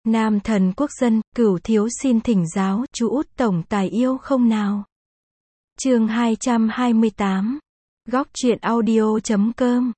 Nam thần quốc dân, Cửu thiếu xin thỉnh giáo, chú út tổng tài yêu không nào? Chương 228. Góc truyện audio.com.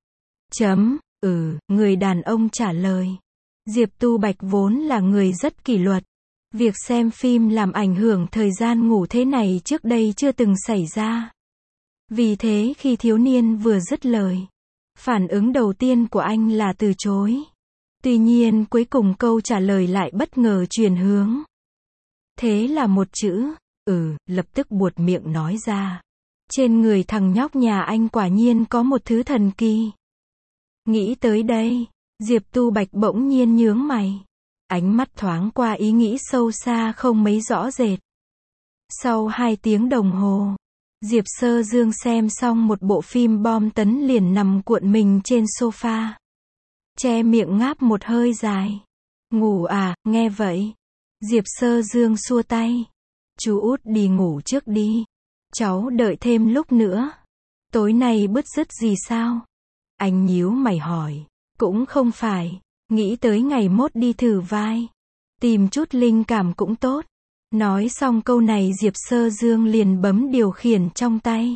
Người đàn ông trả lời. Diệp Tu Bạch vốn là người rất kỷ luật. Việc xem phim làm ảnh hưởng thời gian ngủ thế này trước đây chưa từng xảy ra. Vì thế khi thiếu niên vừa dứt lời, phản ứng đầu tiên của anh là từ chối. Tuy nhiên cuối cùng câu trả lời lại bất ngờ chuyển hướng. Thế là một chữ, lập tức buột miệng nói ra. Trên người thằng nhóc nhà anh quả nhiên có một thứ thần kỳ. Nghĩ tới đây, Diệp Tu Bạch bỗng nhiên nhướng mày. Ánh mắt thoáng qua ý nghĩ sâu xa không mấy rõ rệt. Sau 2 tiếng đồng hồ, Diệp Sơ Dương xem xong một bộ phim bom tấn liền nằm cuộn mình trên sofa. Che miệng ngáp một hơi dài. Ngủ à, nghe vậy. Diệp Sơ Dương xua tay. Chú út đi ngủ trước đi. Cháu đợi thêm lúc nữa. Tối nay bứt rứt gì sao? Anh nhíu mày hỏi. Cũng không phải. Nghĩ tới ngày mốt đi thử vai. Tìm chút linh cảm cũng tốt. Nói xong câu này Diệp Sơ Dương liền bấm điều khiển trong tay.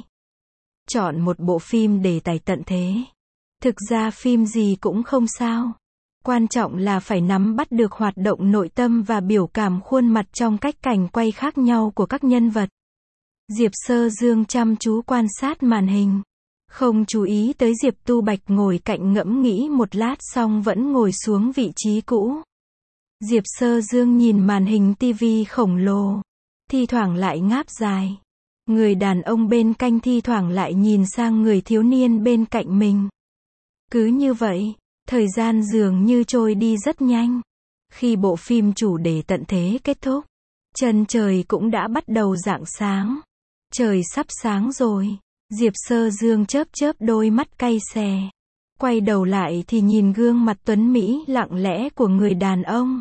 Chọn một bộ phim đề tài tận thế. Thực ra phim gì cũng không sao. Quan trọng là phải nắm bắt được hoạt động nội tâm và biểu cảm khuôn mặt trong cách cảnh quay khác nhau của các nhân vật. Diệp Sơ Dương chăm chú quan sát màn hình. Không chú ý tới Diệp Tu Bạch ngồi cạnh ngẫm nghĩ một lát xong vẫn ngồi xuống vị trí cũ. Diệp Sơ Dương nhìn màn hình tivi khổng lồ. Thi thoảng lại ngáp dài. Người đàn ông bên cạnh thi thoảng lại nhìn sang người thiếu niên bên cạnh mình. Cứ như vậy, thời gian dường như trôi đi rất nhanh. Khi bộ phim chủ đề tận thế kết thúc, chân trời cũng đã bắt đầu rạng sáng. Trời sắp sáng rồi. Diệp Sơ Dương chớp chớp đôi mắt cay xè. Quay đầu lại thì nhìn gương mặt tuấn mỹ lặng lẽ của người đàn ông.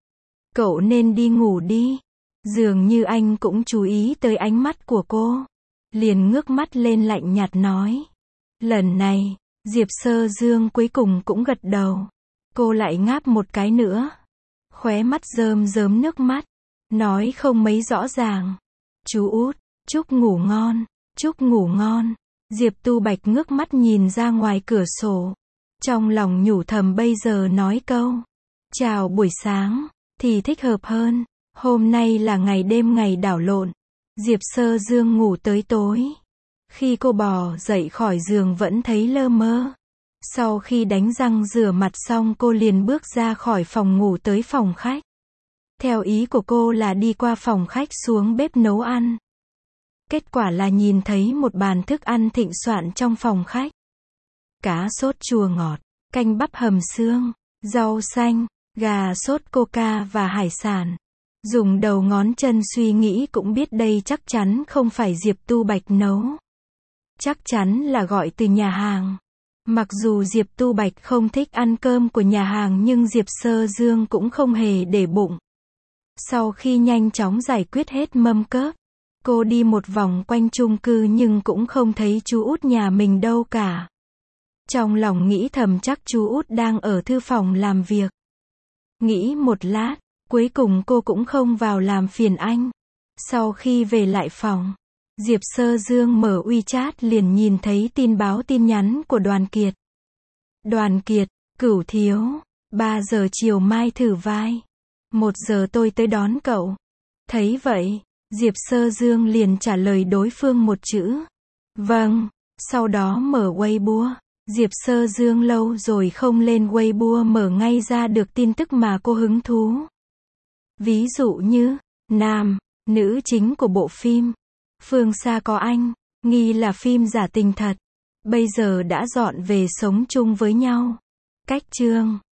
Cậu nên đi ngủ đi. Dường như anh cũng chú ý tới ánh mắt của cô. Liền ngước mắt lên lạnh nhạt nói. Lần này, Diệp Sơ Dương cuối cùng cũng gật đầu. Cô lại ngáp một cái nữa. Khóe mắt rơm rớm nước mắt. Nói không mấy rõ ràng. Chú út, chúc ngủ ngon. Chúc ngủ ngon. Diệp Tu Bạch ngước mắt nhìn ra ngoài cửa sổ. Trong lòng nhủ thầm bây giờ nói câu chào buổi sáng thì thích hợp hơn. Hôm nay là ngày đêm ngày đảo lộn. Diệp Sơ Dương ngủ tới tối. Khi cô bò dậy khỏi giường vẫn thấy lơ mơ. Sau khi đánh răng rửa mặt xong cô liền bước ra khỏi phòng ngủ tới phòng khách. Theo ý của cô là đi qua phòng khách xuống bếp nấu ăn. Kết quả là nhìn thấy một bàn thức ăn thịnh soạn trong phòng khách. Cá sốt chua ngọt, canh bắp hầm xương, rau xanh, gà sốt coca và hải sản. Dùng đầu ngón chân suy nghĩ cũng biết đây chắc chắn không phải Diệp Tu Bạch nấu. Chắc chắn là gọi từ nhà hàng. Mặc dù Diệp Tu Bạch không thích ăn cơm của nhà hàng nhưng Diệp Sơ Dương cũng không hề để bụng. Sau khi nhanh chóng giải quyết hết mâm cơm, cô đi một vòng quanh chung cư nhưng cũng không thấy chú út nhà mình đâu cả. Trong lòng nghĩ thầm chắc chú út đang ở thư phòng làm việc. Nghĩ một lát, cuối cùng cô cũng không vào làm phiền anh. Sau khi về lại phòng, Diệp Sơ Dương mở WeChat liền nhìn thấy tin báo tin nhắn của Đoàn Kiệt. Đoàn Kiệt, Cửu thiếu, 3 giờ chiều mai thử vai. 1 giờ tôi tới đón cậu. Thấy vậy, Diệp Sơ Dương liền trả lời đối phương một chữ. Vâng, sau đó mở Weibo. Diệp Sơ Dương lâu rồi không lên Weibo mở ngay ra được tin tức mà cô hứng thú. Ví dụ như, nam, nữ chính của bộ phim. Phương xa có anh, nghi là phim giả tình thật. Bây giờ đã dọn về sống chung với nhau. Cách chương